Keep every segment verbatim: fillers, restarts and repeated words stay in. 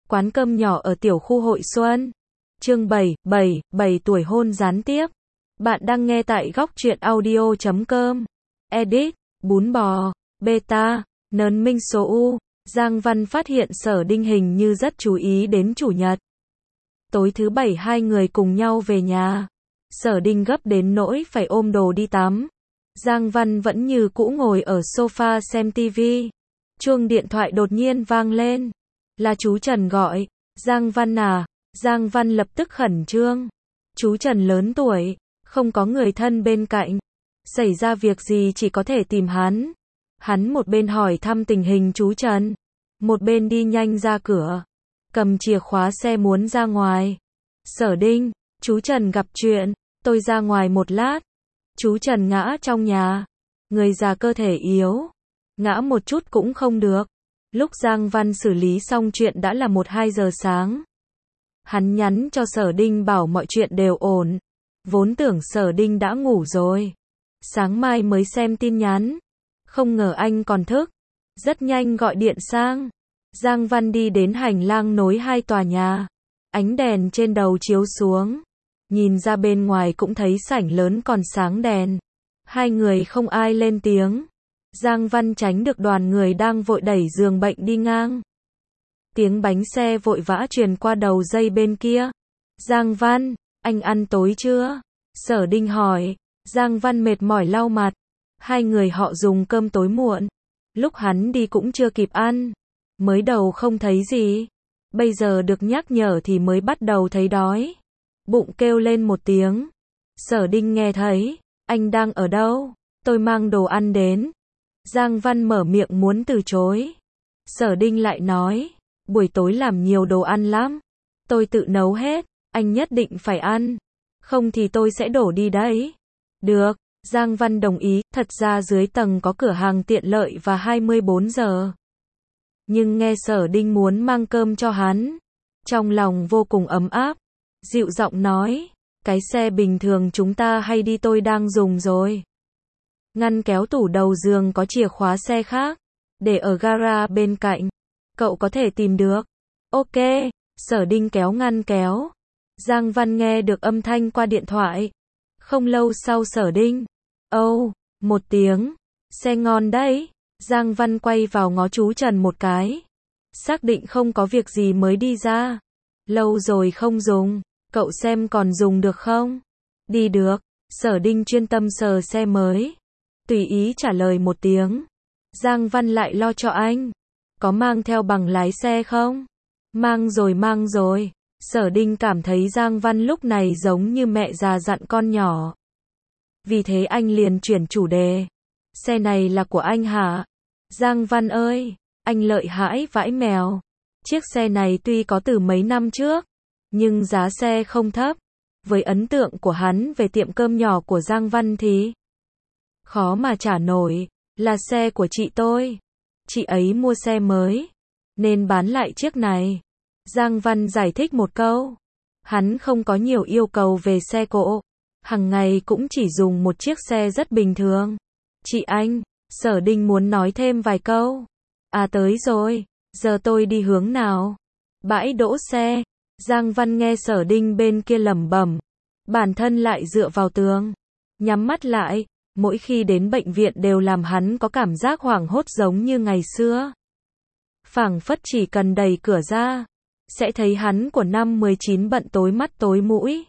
Quán cơm nhỏ ở tiểu khu Hội Xuân. Chương bảy, bảy, bảy tuổi hôn gián tiếp. Bạn đang nghe tại góc truyện audio chấm com. Edit, bún bò, beta, nớn minh số U. Giang Văn phát hiện Sở Đinh hình như rất chú ý đến chủ nhật. Tối thứ bảy hai người cùng nhau về nhà. Sở Đinh gấp đến nỗi phải ôm đồ đi tắm. Giang Văn vẫn như cũ ngồi ở sofa xem tivi. Chuông điện thoại đột nhiên vang lên. Là chú Trần gọi. Giang Văn à? Giang Văn lập tức khẩn trương. Chú Trần lớn tuổi, không có người thân bên cạnh. Xảy ra việc gì chỉ có thể tìm hắn. Hắn một bên hỏi thăm tình hình chú Trần, một bên đi nhanh ra cửa, cầm chìa khóa xe muốn ra ngoài. Sở Đinh, chú Trần gặp chuyện, tôi ra ngoài một lát. Chú Trần ngã trong nhà, người già cơ thể yếu, ngã một chút cũng không được. Lúc Giang Văn xử lý xong chuyện đã là một hai giờ sáng. Hắn nhắn cho Sở Đinh bảo mọi chuyện đều ổn. Vốn tưởng Sở Đinh đã ngủ rồi, sáng mai mới xem tin nhắn. Không ngờ anh còn thức. Rất nhanh gọi điện sang. Giang Văn đi đến hành lang nối hai tòa nhà. Ánh đèn trên đầu chiếu xuống. Nhìn ra bên ngoài cũng thấy sảnh lớn còn sáng đèn. Hai người không ai lên tiếng. Giang Văn tránh được đoàn người đang vội đẩy giường bệnh đi ngang. Tiếng bánh xe vội vã truyền qua đầu dây bên kia. Giang Văn, anh ăn tối chưa? Sở Đinh hỏi. Giang Văn mệt mỏi lau mặt. Hai người họ dùng cơm tối muộn. Lúc hắn đi cũng chưa kịp ăn. Mới đầu không thấy gì. Bây giờ được nhắc nhở thì mới bắt đầu thấy đói. Bụng kêu lên một tiếng. Sở Đinh nghe thấy. Anh đang ở đâu? Tôi mang đồ ăn đến. Giang Văn mở miệng muốn từ chối. Sở Đinh lại nói. Buổi tối làm nhiều đồ ăn lắm. Tôi tự nấu hết. Anh nhất định phải ăn. Không thì tôi sẽ đổ đi đấy. Được. Giang Văn đồng ý, thật ra dưới tầng có cửa hàng tiện lợi và hai mươi bốn giờ. Nhưng nghe Sở Đinh muốn mang cơm cho hắn, trong lòng vô cùng ấm áp, dịu giọng nói, cái xe bình thường chúng ta hay đi tôi đang dùng rồi. Ngăn kéo tủ đầu giường có chìa khóa xe khác, để ở gara bên cạnh, cậu có thể tìm được. Ok, Sở Đinh kéo ngăn kéo. Giang Văn nghe được âm thanh qua điện thoại. Không lâu sau Sở Đinh. Âu, oh, một tiếng. Xe ngon đấy. Giang Văn quay vào ngó chú Trần một cái. Xác định không có việc gì mới đi ra. Lâu rồi không dùng. Cậu xem còn dùng được không? Đi được. Sở Đinh chuyên tâm sờ xe mới. Tùy ý trả lời một tiếng. Giang Văn lại lo cho anh. Có mang theo bằng lái xe không? Mang rồi mang rồi. Sở Đinh cảm thấy Giang Văn lúc này giống như mẹ già dặn con nhỏ. Vì thế anh liền chuyển chủ đề. Xe này là của anh hả? Giang Văn ơi, anh lợi hãi vãi mèo. Chiếc xe này tuy có từ mấy năm trước, nhưng giá xe không thấp. Với ấn tượng của hắn về tiệm cơm nhỏ của Giang Văn thì khó mà trả nổi. Là xe của chị tôi. Chị ấy mua xe mới, nên bán lại chiếc này. Giang Văn giải thích một câu. Hắn không có nhiều yêu cầu về xe cộ. Hằng ngày cũng chỉ dùng một chiếc xe rất bình thường. Chị anh, Sở Đinh muốn nói thêm vài câu. À tới rồi, giờ tôi đi hướng nào? Bãi đỗ xe. Giang Văn nghe Sở Đinh bên kia lẩm bẩm. Bản thân lại dựa vào tường. Nhắm mắt lại, mỗi khi đến bệnh viện đều làm hắn có cảm giác hoảng hốt giống như ngày xưa. Phảng phất chỉ cần đẩy cửa ra, sẽ thấy hắn của năm mười chín bận tối mắt tối mũi.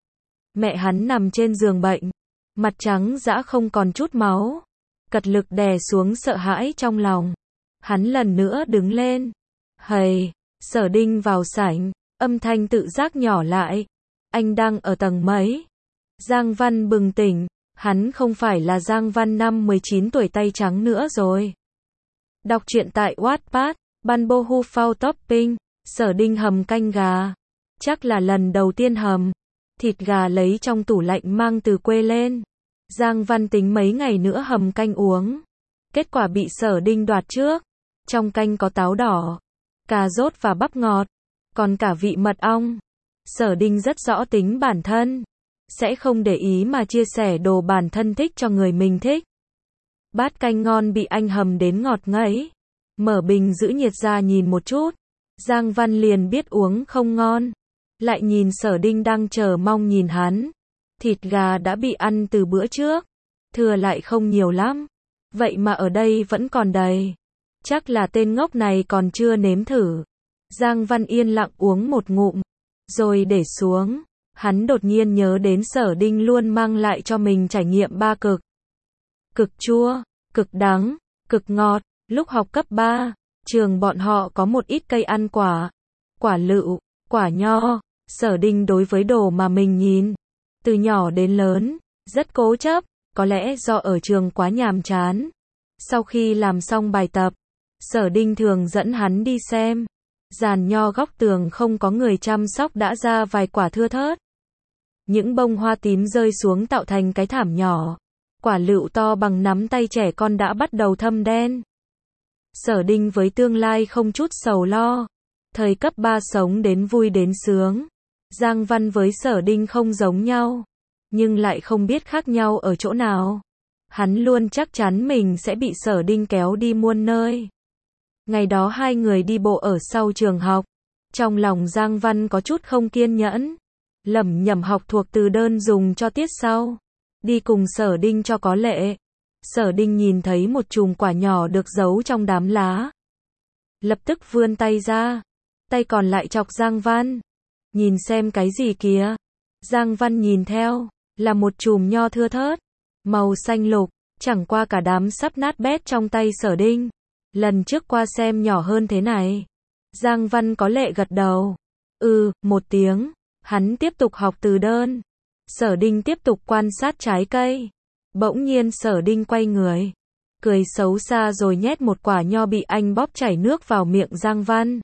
Mẹ hắn nằm trên giường bệnh, mặt trắng dã không còn chút máu. Cật lực đè xuống sợ hãi trong lòng. Hắn lần nữa đứng lên. Hầy, Sở Đinh vào sảnh, âm thanh tự giác nhỏ lại. Anh đang ở tầng mấy? Giang Văn bừng tỉnh, hắn không phải là Giang Văn năm mười chín tuổi tay trắng nữa rồi. Đọc truyện tại Wattpad, Banbo Hu Phao Topping. Sở Đinh hầm canh gà. Chắc là lần đầu tiên hầm. Thịt gà lấy trong tủ lạnh mang từ quê lên. Giang Văn tính mấy ngày nữa hầm canh uống. Kết quả bị Sở Đinh đoạt trước. Trong canh có táo đỏ, cà rốt và bắp ngọt, còn cả vị mật ong. Sở Đinh rất rõ tính bản thân. Sẽ không để ý mà chia sẻ đồ bản thân thích cho người mình thích. Bát canh ngon bị anh hầm đến ngọt ngấy. Mở bình giữ nhiệt ra nhìn một chút. Giang Văn liền biết uống không ngon. Lại nhìn Sở Đinh đang chờ mong nhìn hắn. Thịt gà đã bị ăn từ bữa trước. Thừa lại không nhiều lắm. Vậy mà ở đây vẫn còn đầy. Chắc là tên ngốc này còn chưa nếm thử. Giang Văn yên lặng uống một ngụm. Rồi để xuống. Hắn đột nhiên nhớ đến Sở Đinh luôn mang lại cho mình trải nghiệm ba cực. Cực chua, cực đắng, cực ngọt. Lúc học cấp ba, trường bọn họ có một ít cây ăn quả. Quả lựu, quả nho. Sở Đinh đối với đồ mà mình nhìn, từ nhỏ đến lớn, rất cố chấp. Có lẽ do ở trường quá nhàm chán. Sau khi làm xong bài tập, Sở Đinh thường dẫn hắn đi xem. Giàn nho góc tường không có người chăm sóc đã ra vài quả thưa thớt. Những bông hoa tím rơi xuống tạo thành cái thảm nhỏ. Quả lựu to bằng nắm tay trẻ con đã bắt đầu thâm đen. Sở Đinh với tương lai không chút sầu lo. Thời cấp ba sống đến vui đến sướng. Giang Văn với Sở Đinh không giống nhau. Nhưng lại không biết khác nhau ở chỗ nào. Hắn luôn chắc chắn mình sẽ bị Sở Đinh kéo đi muôn nơi. Ngày đó hai người đi bộ ở sau trường học. Trong lòng Giang Văn có chút không kiên nhẫn. Lẩm nhẩm học thuộc từ đơn dùng cho tiết sau. Đi cùng Sở Đinh cho có lệ. Sở Đinh nhìn thấy một chùm quả nhỏ được giấu trong đám lá. Lập tức vươn tay ra. Tay còn lại chọc Giang Văn. Nhìn xem cái gì kìa. Giang Văn nhìn theo. Là một chùm nho thưa thớt. Màu xanh lục. Chẳng qua cả đám sắp nát bét trong tay Sở Đinh. Lần trước qua xem nhỏ hơn thế này. Giang Văn có lệ gật đầu. Ừ, một tiếng. Hắn tiếp tục học từ đơn. Sở Đinh tiếp tục quan sát trái cây. Bỗng nhiên Sở Đinh quay người. Cười xấu xa rồi nhét một quả nho bị anh bóp chảy nước vào miệng Giang Văn.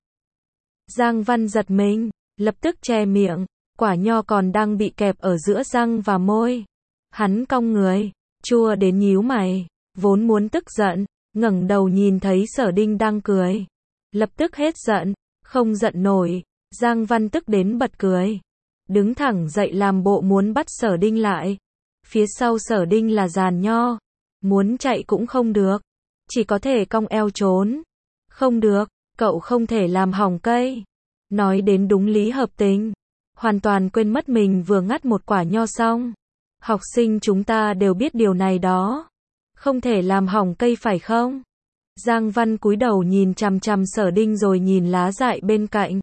Giang Văn giật mình. Lập tức che miệng. Quả nho còn đang bị kẹp ở giữa răng và môi. Hắn cong người. Chua đến nhíu mày. Vốn muốn tức giận. Ngẩng đầu nhìn thấy Sở Đinh đang cười. Lập tức hết giận. Không giận nổi. Giang Văn tức đến bật cười. Đứng thẳng dậy làm bộ muốn bắt Sở Đinh lại. Phía sau Sở Đinh là giàn nho. Muốn chạy cũng không được. Chỉ có thể cong eo trốn. Không được, cậu không thể làm hỏng cây. Nói đến đúng lý hợp tình. Hoàn toàn quên mất mình vừa ngắt một quả nho xong. Học sinh chúng ta đều biết điều này đó. Không thể làm hỏng cây phải không? Giang Văn cúi đầu nhìn chằm chằm Sở Đinh rồi nhìn lá dại bên cạnh.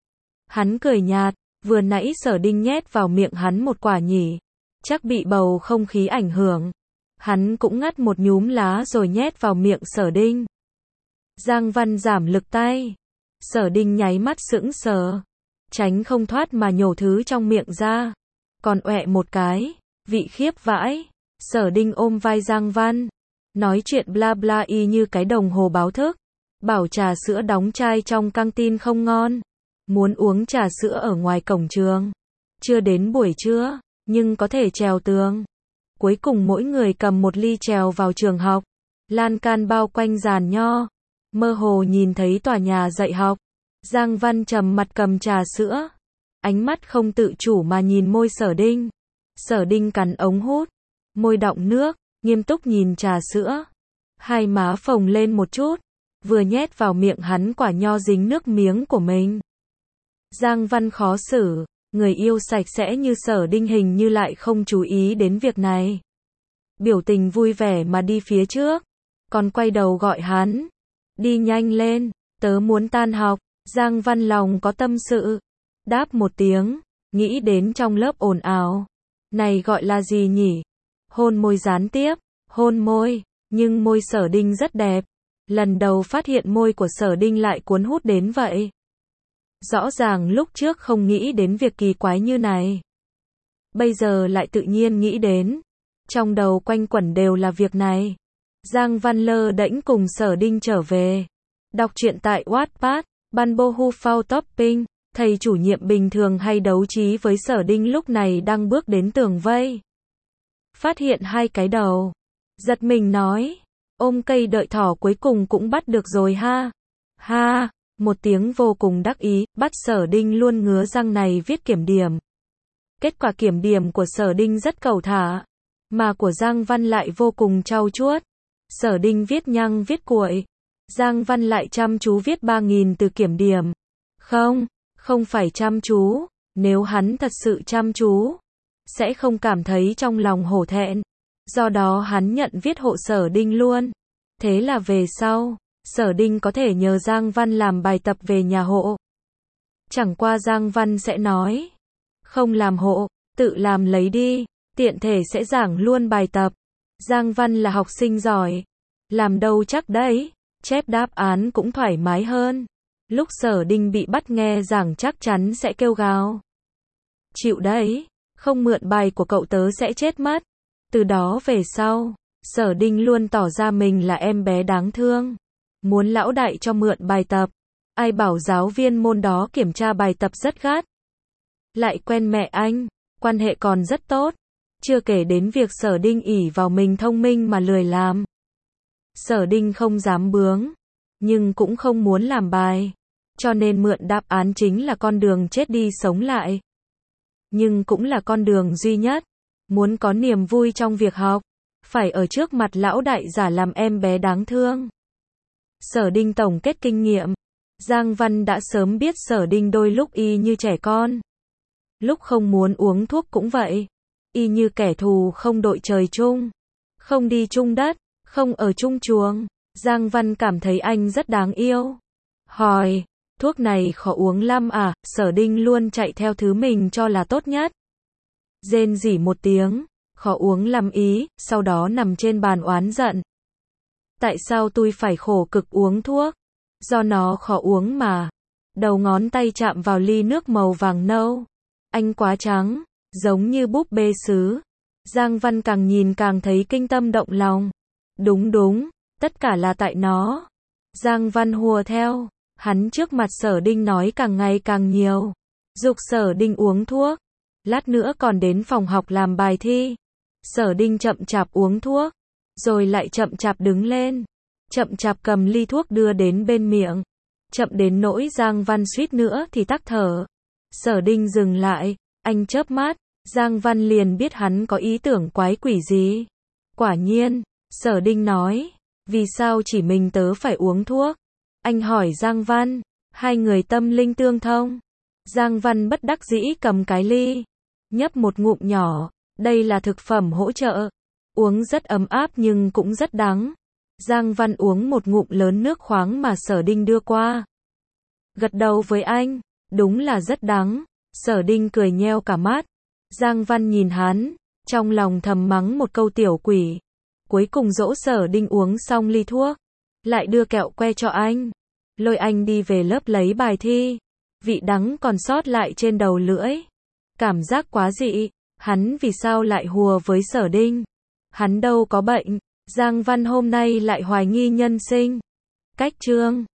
Hắn cười nhạt, vừa nãy Sở Đinh nhét vào miệng hắn một quả nhỉ. Chắc bị bầu không khí ảnh hưởng. Hắn cũng ngắt một nhúm lá rồi nhét vào miệng Sở Đinh. Giang Văn giảm lực tay. Sở Đinh nháy mắt sững sờ. Tránh không thoát mà nhổ thứ trong miệng ra. Còn ọe một cái. Vị khiếp vãi. Sở Đinh ôm vai Giang Văn. Nói chuyện bla bla y như cái đồng hồ báo thức. Bảo trà sữa đóng chai trong căng tin không ngon. Muốn uống trà sữa ở ngoài cổng trường. Chưa đến buổi trưa, nhưng có thể trèo tường. Cuối cùng mỗi người cầm một ly trèo vào trường học. Lan can bao quanh giàn nho. Mơ hồ nhìn thấy tòa nhà dạy học. Giang Văn trầm mặt cầm trà sữa. Ánh mắt không tự chủ mà nhìn môi Sở Đinh. Sở Đinh cắn ống hút. Môi đọng nước, nghiêm túc nhìn trà sữa. Hai má phồng lên một chút. Vừa nhét vào miệng hắn quả nho dính nước miếng của mình. Giang Văn khó xử. Người yêu sạch sẽ như Sở Đinh hình như lại không chú ý đến việc này. Biểu tình vui vẻ mà đi phía trước. Còn quay đầu gọi hắn. Đi nhanh lên, tớ muốn tan học. Giang Văn lòng có tâm sự. Đáp một tiếng, nghĩ đến trong lớp ồn ào. Này gọi là gì nhỉ? Hôn môi gián tiếp, hôn môi, nhưng môi Sở Đinh rất đẹp. Lần đầu phát hiện môi của Sở Đinh lại cuốn hút đến vậy. Rõ ràng lúc trước không nghĩ đến việc kỳ quái như này. Bây giờ lại tự nhiên nghĩ đến. Trong đầu quanh quẩn đều là việc này. Giang Văn lơ đễnh cùng Sở Đinh trở về. Đọc truyện tại Wattpad, Ban Bô Hu Phao Topping. Thầy chủ nhiệm bình thường hay đấu trí với Sở Đinh lúc này đang bước đến tường vây. Phát hiện hai cái đầu. Giật mình nói. Ôm cây đợi thỏ cuối cùng cũng bắt được rồi ha. Ha. Một tiếng vô cùng đắc ý, bắt Sở Đinh luôn ngứa răng này viết kiểm điểm. Kết quả kiểm điểm của Sở Đinh rất cầu thả. Mà của Giang Văn lại vô cùng trau chuốt. Sở Đinh viết nhăng viết cuội. Giang Văn lại chăm chú viết ba nghìn từ kiểm điểm. Không, không phải chăm chú, nếu hắn thật sự chăm chú, sẽ không cảm thấy trong lòng hổ thẹn. Do đó hắn nhận viết hộ Sở Đinh luôn. Thế là về sau, Sở Đinh có thể nhờ Giang Văn làm bài tập về nhà hộ. Chẳng qua Giang Văn sẽ nói, không làm hộ, tự làm lấy đi, tiện thể sẽ giảng luôn bài tập. Giang Văn là học sinh giỏi, làm đâu chắc đấy, chép đáp án cũng thoải mái hơn. Lúc Sở Đinh bị bắt nghe giảng chắc chắn sẽ kêu gào. Chịu đấy, không mượn bài của cậu tớ sẽ chết mất. Từ đó về sau, Sở Đinh luôn tỏ ra mình là em bé đáng thương. Muốn lão đại cho mượn bài tập. Ai bảo giáo viên môn đó kiểm tra bài tập rất gắt. Lại quen mẹ anh, quan hệ còn rất tốt. Chưa kể đến việc Sở Đinh ỷ vào mình thông minh mà lười làm. Sở Đinh không dám bướng, nhưng cũng không muốn làm bài. Cho nên mượn đáp án chính là con đường chết đi sống lại. Nhưng cũng là con đường duy nhất. Muốn có niềm vui trong việc học, phải ở trước mặt lão đại giả làm em bé đáng thương. Sở Đinh tổng kết kinh nghiệm. Giang Văn đã sớm biết Sở Đinh đôi lúc y như trẻ con. Lúc không muốn uống thuốc cũng vậy. Y như kẻ thù không đội trời chung. Không đi chung đất, không ở chung chuồng. Giang Văn cảm thấy anh rất đáng yêu. Hỏi, thuốc này khó uống lắm à? Sở Đinh luôn chạy theo thứ mình cho là tốt nhất. Rên rỉ một tiếng, khó uống lắm ý, sau đó nằm trên bàn oán giận. Tại sao tôi phải khổ cực uống thuốc? Do nó khó uống mà. Đầu ngón tay chạm vào ly nước màu vàng nâu. Anh quá trắng, giống như búp bê sứ. Giang Văn càng nhìn càng thấy kinh tâm động lòng. Đúng đúng, tất cả là tại nó. Giang Văn hùa theo. Hắn trước mặt Sở Đinh nói càng ngày càng nhiều. Giục Sở Đinh uống thuốc. Lát nữa còn đến phòng học làm bài thi. Sở Đinh chậm chạp uống thuốc. Rồi lại chậm chạp đứng lên. Chậm chạp cầm ly thuốc đưa đến bên miệng. Chậm đến nỗi Giang Văn suýt nữa thì tắc thở. Sở Đinh dừng lại. Anh chớp mắt. Giang Văn liền biết hắn có ý tưởng quái quỷ gì. Quả nhiên, Sở Đinh nói. Vì sao chỉ mình tớ phải uống thuốc? Anh hỏi Giang Văn. Hai người tâm linh tương thông. Giang Văn bất đắc dĩ cầm cái ly. Nhấp một ngụm nhỏ. Đây là thực phẩm hỗ trợ. Uống rất ấm áp nhưng cũng rất đắng. Giang Văn uống một ngụm lớn nước khoáng mà Sở Đinh đưa qua. Gật đầu với anh. Đúng là rất đắng. Sở Đinh cười nheo cả mắt. Giang Văn nhìn hắn. Trong lòng thầm mắng một câu tiểu quỷ. Cuối cùng dỗ Sở Đinh uống xong ly thuốc. Lại đưa kẹo que cho anh. Lôi anh đi về lớp lấy bài thi. Vị đắng còn sót lại trên đầu lưỡi. Cảm giác quá dị. Hắn vì sao lại hùa với Sở Đinh? Hắn đâu có bệnh. Giang Văn hôm nay lại hoài nghi nhân sinh. Cách chương